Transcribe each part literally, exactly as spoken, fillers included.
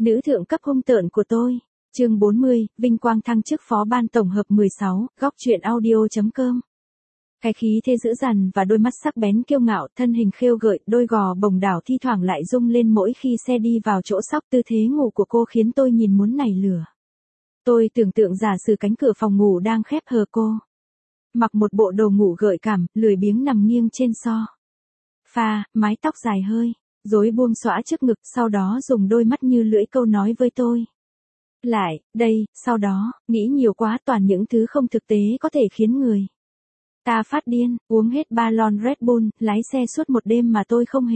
Nữ thượng cấp hung tợn của tôi. Chương bốn mươi, vinh quang thăng chức phó ban tổng hợp mười sáu, góc truyện audio.com. Cái khí thế dữ dằn và đôi mắt sắc bén kiêu ngạo, thân hình khêu gợi, đôi gò bồng đảo thi thoảng lại rung lên mỗi khi xe đi vào chỗ sóc, tư thế ngủ của cô khiến tôi nhìn muốn nảy lửa. Tôi tưởng tượng giả sử cánh cửa phòng ngủ đang khép hờ cô. Mặc một bộ đồ ngủ gợi cảm, lười biếng nằm nghiêng trên so pha, mái tóc dài hơi rối buông xõa trước ngực, sau đó dùng đôi mắt như lưỡi câu nói với tôi. Lại, đây, sau đó, nghĩ nhiều quá, toàn những thứ không thực tế có thể khiến người ta phát điên, uống hết ba lon Red Bull, lái xe suốt một đêm mà tôi không hề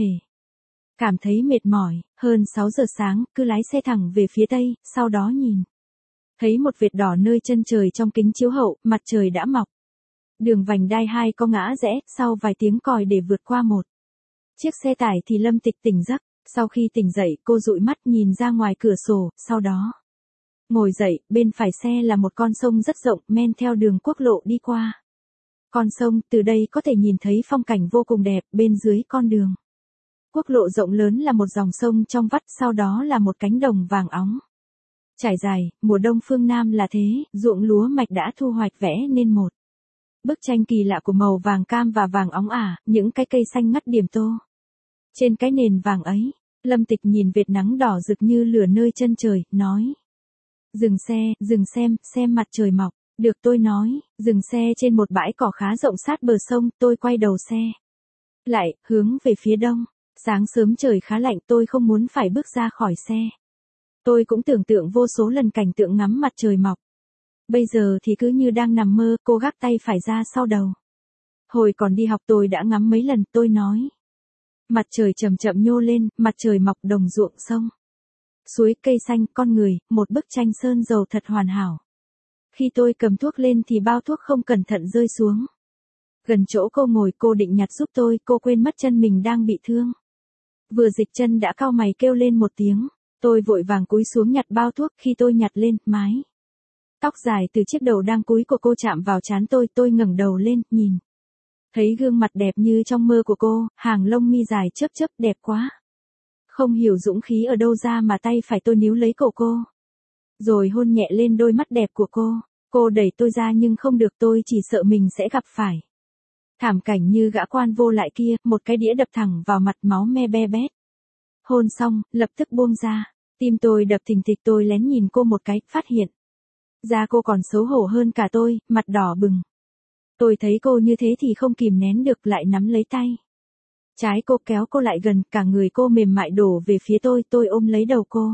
cảm thấy mệt mỏi. Hơn sáu giờ sáng, cứ lái xe thẳng về phía tây, sau đó nhìn thấy một vệt đỏ nơi chân trời trong kính chiếu hậu, mặt trời đã mọc. Đường vành đai hai có ngã rẽ, sau vài tiếng còi để vượt qua một chiếc xe tải thì Lâm Tịch tỉnh giấc. Sau khi tỉnh dậy, cô dụi mắt nhìn ra ngoài cửa sổ, sau đó ngồi dậy. Bên phải xe là một con sông rất rộng, men theo đường quốc lộ đi qua con sông, từ đây có thể nhìn thấy phong cảnh vô cùng đẹp. Bên dưới con đường quốc lộ rộng lớn là một dòng sông trong vắt, sau đó là một cánh đồng vàng óng trải dài. Mùa đông phương Nam là thế, ruộng lúa mạch đã thu hoạch, vẽ nên một bức tranh kỳ lạ của màu vàng cam và vàng óng ả, những cái cây xanh ngắt điểm tô trên cái nền vàng ấy. Lâm Tịch nhìn vệt nắng đỏ rực như lửa nơi chân trời, nói: Dừng xe, dừng xem, xem mặt trời mọc. Được, tôi nói. Dừng xe trên một bãi cỏ khá rộng sát bờ sông, tôi quay đầu xe lại, hướng về phía đông. Sáng sớm trời khá lạnh, tôi không muốn phải bước ra khỏi xe. Tôi cũng tưởng tượng vô số lần cảnh tượng ngắm mặt trời mọc. Bây giờ thì cứ như đang nằm mơ. Cô gác tay phải ra sau đầu. Hồi còn đi học tôi đã ngắm mấy lần, tôi nói. Mặt trời chậm chậm nhô lên, mặt trời mọc, đồng ruộng, sông suối, cây xanh, con người, một bức tranh sơn dầu thật hoàn hảo. Khi tôi cầm thuốc lên thì bao thuốc không cẩn thận rơi xuống gần chỗ cô ngồi. Cô định nhặt giúp tôi, cô quên mất chân mình đang bị thương. Vừa dịch chân đã cau mày kêu lên một tiếng. Tôi vội vàng cúi xuống nhặt bao thuốc. Khi tôi nhặt lên, mái tóc dài từ chiếc đầu đang cúi của cô chạm vào trán tôi. Tôi ngẩng đầu lên, nhìn thấy gương mặt đẹp như trong mơ của cô, hàng lông mi dài chớp chớp, đẹp quá. Không hiểu dũng khí ở đâu ra mà tay phải tôi níu lấy cổ cô, rồi hôn nhẹ lên đôi mắt đẹp của cô. Cô đẩy tôi ra nhưng không được, tôi chỉ sợ mình sẽ gặp phải thảm cảnh như gã quan vô lại kia, một cái đĩa đập thẳng vào mặt, máu me be bét. Hôn xong, lập tức buông ra. Tim tôi đập thình thịch. Tôi lén nhìn cô một cái, phát hiện ra cô còn xấu hổ hơn cả tôi, mặt đỏ bừng. Tôi thấy cô như thế thì không kìm nén được, lại nắm lấy tay trái cô, kéo cô lại gần, cả người cô mềm mại đổ về phía tôi. Tôi ôm lấy đầu cô,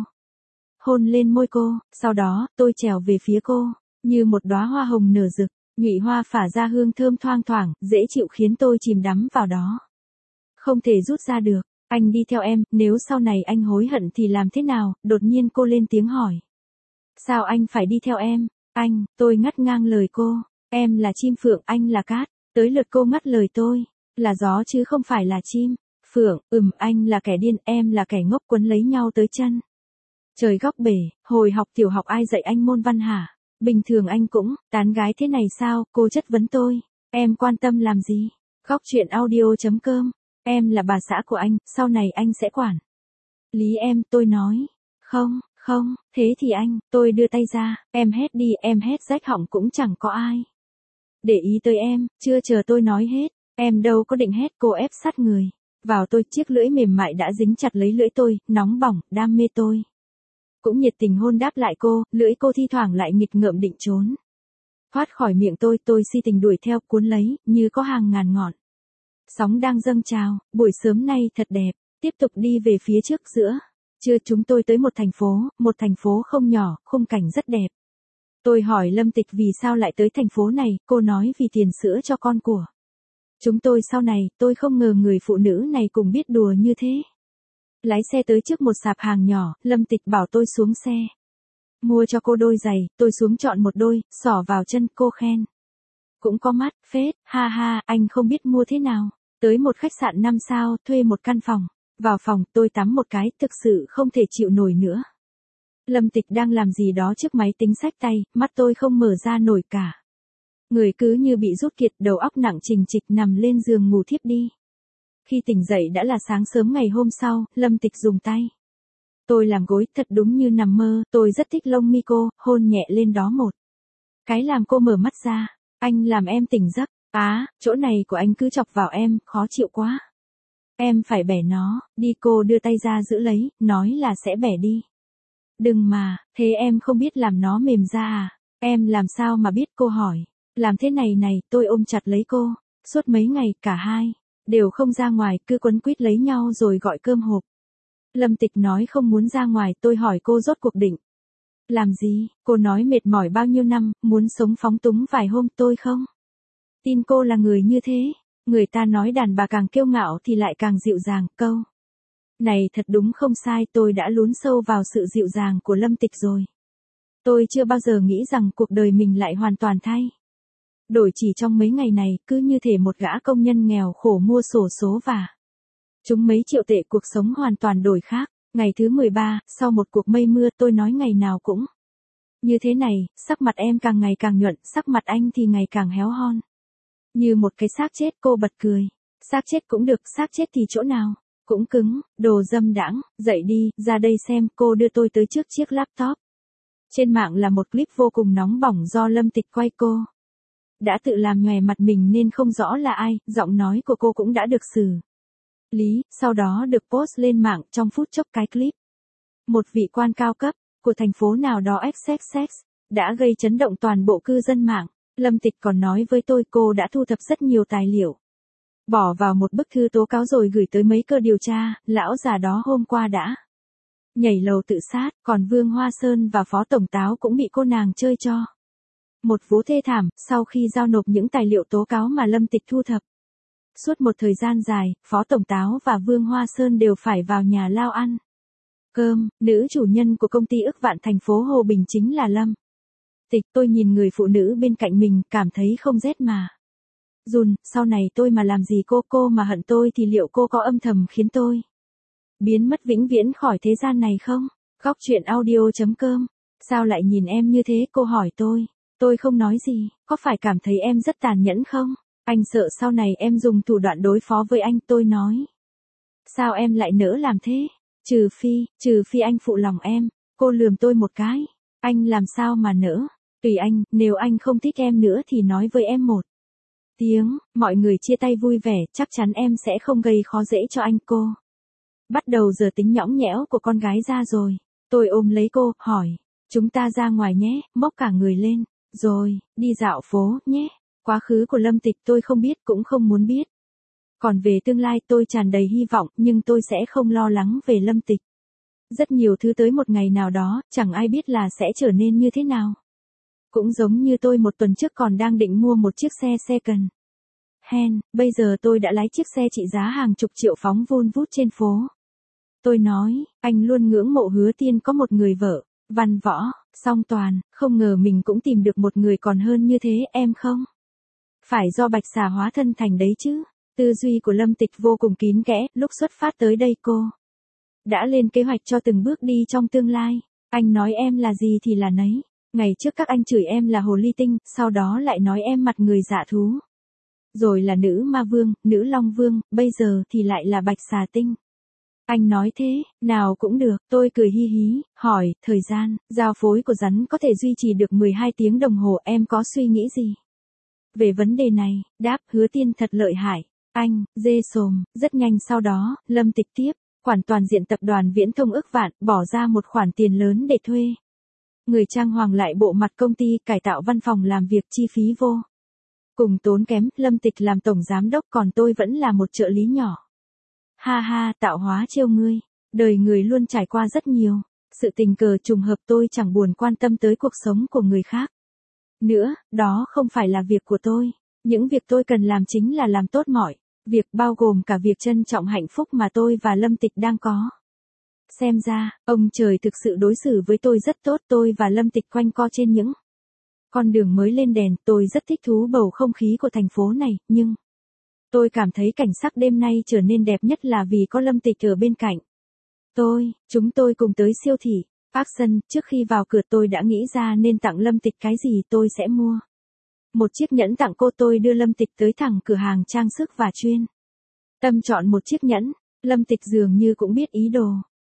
hôn lên môi cô, sau đó, tôi trèo về phía cô, như một đóa hoa hồng nở rực, nhụy hoa phả ra hương thơm thoang thoảng, dễ chịu khiến tôi chìm đắm vào đó. Không thể rút ra được. Anh đi theo em, nếu sau này anh hối hận thì làm thế nào? Đột nhiên cô lên tiếng hỏi. Sao anh phải đi theo em? Anh, tôi ngắt ngang lời cô. Em là chim phượng, anh là cát. Tới lượt cô ngắt lời tôi. Là gió chứ không phải là chim phượng. Ừm, anh là kẻ điên, em là kẻ ngốc, quấn lấy nhau tới chân trời góc bể. Hồi học tiểu học ai dạy anh môn văn hả? Bình thường anh cũng tán gái thế này sao? Cô chất vấn tôi. Em quan tâm làm gì? Góc truyện audio.com. Em là bà xã của anh, sau này anh sẽ quản lý em. Tôi nói. Không, không, thế thì anh. Tôi đưa tay ra. Em hét đi, em hét rách họng cũng chẳng có ai để ý tới em. Chưa chờ tôi nói hết, em đâu có định hét. Cô ép sát người vào tôi, chiếc lưỡi mềm mại đã dính chặt lấy lưỡi tôi, nóng bỏng, đam mê. Tôi cũng nhiệt tình hôn đáp lại cô, lưỡi cô thi thoảng lại nghịch ngợm định trốn thoát khỏi miệng tôi. Tôi si tình đuổi theo, cuốn lấy, như có hàng ngàn ngọn sóng đang dâng trào. Buổi sớm nay thật đẹp. Tiếp tục đi về phía trước. Giữa trưa chúng tôi tới một thành phố, một thành phố không nhỏ, khung cảnh rất đẹp. Tôi hỏi Lâm Tịch vì sao lại tới thành phố này, cô nói vì tiền sữa cho con của chúng tôi sau này. Tôi không ngờ người phụ nữ này cũng biết đùa như thế. Lái xe tới trước một sạp hàng nhỏ, Lâm Tịch bảo tôi xuống xe mua cho cô đôi giày. Tôi xuống chọn một đôi, xỏ vào chân. Cô khen cũng có mắt phết. Ha ha, anh không biết mua thế nào. Tới một khách sạn năm sao, thuê một căn phòng. Vào phòng, tôi tắm một cái, thực sự không thể chịu nổi nữa. Lâm Tịch đang làm gì đó trước máy tính xách tay, mắt tôi không mở ra nổi cả. Người cứ như bị rút kiệt, đầu óc nặng trịch trịch, nằm lên giường ngủ thiếp đi. Khi tỉnh dậy đã là sáng sớm ngày hôm sau. Lâm Tịch dùng tay Tôi làm gối thật đúng như nằm mơ, tôi rất thích lông mi cô, hôn nhẹ lên đó một cái làm cô mở mắt ra. Anh làm em tỉnh giấc. Á, chỗ này của anh cứ chọc vào em, khó chịu quá. Em phải bẻ nó, đi cô đưa tay ra giữ lấy, nói là sẽ bẻ đi. Đừng mà, thế em không biết làm nó mềm ra à? Em làm sao mà biết, cô hỏi. Làm thế này này, tôi ôm chặt lấy cô. Suốt mấy ngày, cả hai đều không ra ngoài, cứ quấn quýt lấy nhau rồi gọi cơm hộp. Lâm Tịch nói không muốn ra ngoài, tôi hỏi cô rốt cuộc định làm gì, cô nói mệt mỏi bao nhiêu năm, muốn sống phóng túng vài hôm. Tôi không tin cô là người như thế. Người ta nói đàn bà càng kiêu ngạo thì lại càng dịu dàng, câu này thật đúng không sai, tôi đã lún sâu vào sự dịu dàng của Lâm Tịch rồi. Tôi chưa bao giờ nghĩ rằng cuộc đời mình lại hoàn toàn thay đổi chỉ trong mấy ngày này, cứ như thể một gã công nhân nghèo khổ mua xổ số và chúng mấy triệu tệ, cuộc sống hoàn toàn đổi khác. Ngày thứ mười ba, sau một cuộc mây mưa, tôi nói ngày nào cũng như thế này, sắc mặt em càng ngày càng nhuận, sắc mặt anh thì ngày càng héo hon. Như một cái xác chết. Cô bật cười. Xác chết cũng được, xác chết thì chỗ nào cũng cứng, đồ dâm đãng, dậy đi, ra đây xem. Cô đưa tôi tới trước chiếc laptop. Trên mạng là một clip vô cùng nóng bỏng do Lâm Tịch quay. Cô đã tự làm nhòe mặt mình nên không rõ là ai, giọng nói của cô cũng đã được xử lý, sau đó được post lên mạng. Trong phút chốc cái clip, một vị quan cao cấp của thành phố nào đó xx xx đã gây chấn động toàn bộ cư dân mạng. Lâm Tịch còn nói với tôi cô đã thu thập rất nhiều tài liệu, bỏ vào một bức thư tố cáo rồi gửi tới mấy cơ điều tra. Lão già đó hôm qua đã nhảy lầu tự sát, còn Vương Hoa Sơn và Phó Tổng Táo cũng bị cô nàng chơi cho một vố thê thảm, sau khi giao nộp những tài liệu tố cáo mà Lâm Tịch thu thập. Suốt một thời gian dài, Phó Tổng Táo và Vương Hoa Sơn đều phải vào nhà lao ăn cơm. Nữ chủ nhân của công ty ức vạn thành phố Hồ Bình chính là Lâm Tịch. Tôi nhìn người phụ nữ bên cạnh mình, cảm thấy không rét mà run. Sau này tôi mà làm gì cô, cô mà hận tôi thì liệu cô có âm thầm khiến tôi biến mất vĩnh viễn khỏi thế gian này không? Góc truyện audio chấm com. Sao lại nhìn em như thế, cô hỏi tôi. Tôi không nói gì. Có phải cảm thấy em rất tàn nhẫn không? Anh sợ sau này em dùng thủ đoạn đối phó với anh. Tôi nói. Sao em lại nỡ làm thế? Trừ phi, trừ phi anh phụ lòng em. Cô lườm tôi một cái. Anh làm sao mà nỡ? Tùy anh, nếu anh không thích em nữa thì nói với em một tiếng. Mọi người chia tay vui vẻ, chắc chắn em sẽ không gây khó dễ cho anh. Cô bắt đầu giờ tính nhõng nhẽo của con gái ra rồi. Tôi ôm lấy cô, hỏi. Chúng ta ra ngoài nhé, móc cả người lên. Rồi, đi dạo phố, nhé. Quá khứ của Lâm Tịch tôi không biết, cũng không muốn biết. Còn về tương lai tôi tràn đầy hy vọng, nhưng tôi sẽ không lo lắng về Lâm Tịch. Rất nhiều thứ tới một ngày nào đó, chẳng ai biết là sẽ trở nên như thế nào. Cũng giống như tôi một tuần trước còn đang định mua một chiếc xe second hand, bây giờ tôi đã lái chiếc xe trị giá hàng chục triệu phóng vun vút trên phố. Tôi nói, anh luôn ngưỡng mộ Hứa Tiên có một người vợ văn võ song toàn, không ngờ mình cũng tìm được một người còn hơn như thế. Em không phải do bạch xà hóa thân thành đấy chứ. Tư duy của Lâm Tịch vô cùng kín kẽ. Lúc xuất phát tới đây cô đã lên kế hoạch cho từng bước đi trong tương lai. Anh nói em là gì thì là nấy. Ngày trước các anh chửi em là hồ ly tinh, sau đó lại nói em mặt người dạ thú. Rồi là nữ ma vương, nữ long vương, bây giờ thì lại là bạch xà tinh. Anh nói thế, nào cũng được. Tôi cười hi hí, hỏi, thời gian, giao phối của rắn có thể duy trì được mười hai tiếng đồng hồ, em có suy nghĩ gì về vấn đề này? Đáp, Hứa Tiên thật lợi hại. Anh, dê sồm. Rất nhanh sau đó, Lâm Tịch tiếp, quản toàn diện tập đoàn Viễn Thông ức vạn, bỏ ra một khoản tiền lớn để thuê người trang hoàng lại bộ mặt công ty, cải tạo văn phòng làm việc, chi phí vô cùng tốn kém. Lâm Tịch làm tổng giám đốc, còn tôi vẫn là một trợ lý nhỏ. Ha ha, tạo hóa trêu ngươi. Đời người luôn trải qua rất nhiều sự tình cờ trùng hợp, tôi chẳng buồn quan tâm tới cuộc sống của người khác nữa, đó không phải là việc của tôi. Những việc tôi cần làm chính là làm tốt mọi việc, bao gồm cả việc trân trọng hạnh phúc mà tôi và Lâm Tịch đang có. Xem ra, ông trời thực sự đối xử với tôi rất tốt. Tôi và Lâm Tịch quanh co trên những con đường mới lên đèn. Tôi rất thích thú bầu không khí của thành phố này, nhưng tôi cảm thấy cảnh sắc đêm nay trở nên đẹp nhất là vì có Lâm Tịch ở bên cạnh tôi. Chúng tôi cùng tới siêu thị Action. Trước khi vào cửa tôi đã nghĩ ra nên tặng Lâm Tịch cái gì. Tôi sẽ mua một chiếc nhẫn tặng cô. Tôi đưa Lâm Tịch tới thẳng cửa hàng trang sức và chuyên tâm chọn một chiếc nhẫn. Lâm Tịch dường như cũng biết ý đồ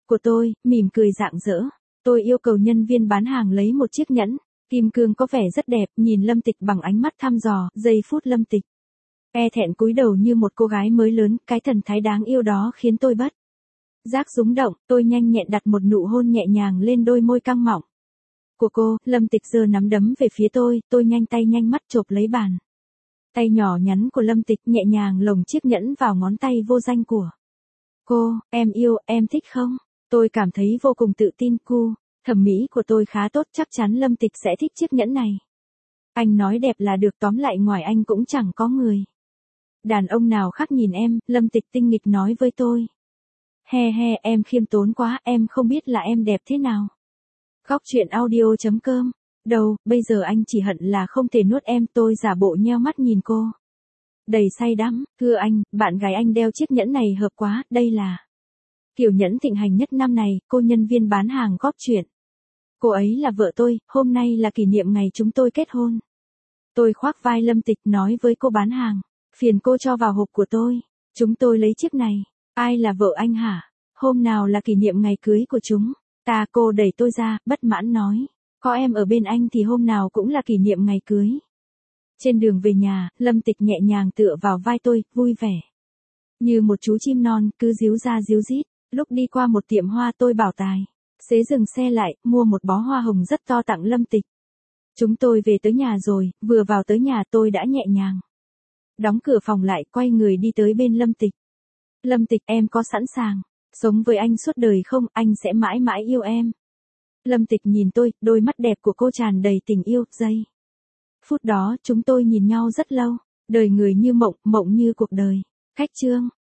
của tôi, mỉm cười rạng rỡ. Tôi yêu cầu nhân viên bán hàng lấy một chiếc nhẫn. Kim cương có vẻ rất đẹp, nhìn Lâm Tịch bằng ánh mắt thăm dò, giây phút Lâm Tịch e thẹn cúi đầu như một cô gái mới lớn, cái thần thái đáng yêu đó khiến tôi bất giác rúng động, tôi nhanh nhẹn đặt một nụ hôn nhẹ nhàng lên đôi môi căng mọng của cô. Lâm Tịch giơ nắm đấm về phía tôi, tôi nhanh tay nhanh mắt chộp lấy bàn tay nhỏ nhắn của Lâm Tịch, nhẹ nhàng lồng chiếc nhẫn vào ngón tay vô danh của cô. Em yêu, em thích không? Tôi cảm thấy vô cùng tự tin. Cu, thẩm mỹ của tôi khá tốt, chắc chắn Lâm Tịch sẽ thích chiếc nhẫn này. Anh nói đẹp là được, tóm lại ngoài anh cũng chẳng có người đàn ông nào khác nhìn em. Lâm Tịch tinh nghịch nói với tôi. He he, em khiêm tốn quá, em không biết là em đẹp thế nào. Góc truyện audio chấm com. Đâu, bây giờ anh chỉ hận là không thể nuốt em. Tôi giả bộ nheo mắt nhìn cô, đầy say đắm. Thưa anh, bạn gái anh đeo chiếc nhẫn này hợp quá, đây là kiểu nhẫn thịnh hành nhất năm này. Cô nhân viên bán hàng góp chuyện. Cô ấy là vợ tôi, hôm nay là kỷ niệm ngày chúng tôi kết hôn. Tôi khoác vai Lâm Tịch nói với cô bán hàng. Phiền cô cho vào hộp của tôi. Chúng tôi lấy chiếc này. Ai là vợ anh hả? Hôm nào là kỷ niệm ngày cưới của chúng ta? Cô đẩy tôi ra, bất mãn nói. Có em ở bên anh thì hôm nào cũng là kỷ niệm ngày cưới. Trên đường về nhà, Lâm Tịch nhẹ nhàng tựa vào vai tôi, vui vẻ như một chú chim non, cứ díu ra díu dít. Lúc đi qua một tiệm hoa tôi bảo tài xế dừng xe lại, mua một bó hoa hồng rất to tặng Lâm Tịch. Chúng tôi về tới nhà rồi, vừa vào tới nhà tôi đã nhẹ nhàng đóng cửa phòng lại, quay người đi tới bên Lâm Tịch. Lâm Tịch, em có sẵn sàng sống với anh suốt đời không? Anh sẽ mãi mãi yêu em. Lâm Tịch nhìn tôi, đôi mắt đẹp của cô tràn đầy tình yêu. Giây phút đó chúng tôi nhìn nhau rất lâu. Đời người như mộng, mộng như cuộc đời. Khách chương.